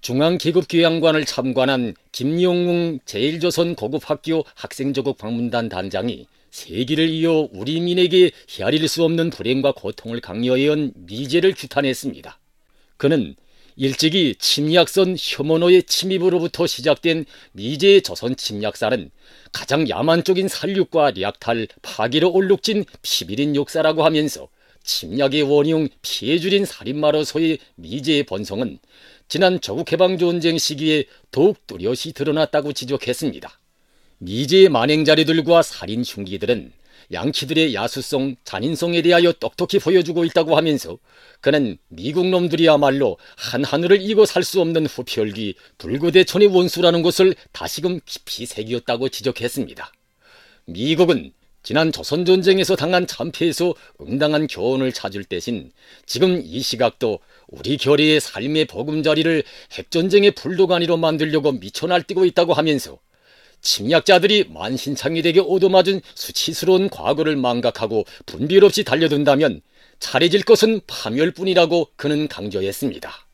중앙기급교양관을 참관한 김용웅 제1조선 고급학교 학생조국 방문단 단장이 세기를 이어 우리 민에게 헤아릴 수 없는 불행과 고통을 강요해온 미제를 규탄했습니다. 그는 일찍이 침략선 혐오노의 침입으로부터 시작된 미제의 조선 침략사는 가장 야만적인 살육과 약탈, 파괴로 얼룩진 피비린 역사라고 하면서 침략의 원흉, 피해 줄인 살인마로서의 미제의 본성은 지난 조국해방전쟁 시기에 더욱 뚜렷이 드러났다고 지적했습니다. 미제의 만행자리들과 살인 흉기들은 양키들의 야수성, 잔인성에 대하여 똑똑히 보여주고 있다고 하면서 그는 미국 놈들이야말로 한하늘을 이고 살 수 없는 후별기, 불구대천의 원수라는 것을 다시금 깊이 새겼다고 지적했습니다. 미국은 지난 조선전쟁에서 당한 참패에서 응당한 교훈을 찾을 대신 지금 이 시각도 우리 결의의 삶의 보금자리를 핵전쟁의 불도가니로 만들려고 미쳐 날뛰고 있다고 하면서 침략자들이 만신창이되게 얻어맞은 수치스러운 과거를 망각하고 분별 없이 달려든다면 차려질 것은 파멸뿐이라고 그는 강조했습니다.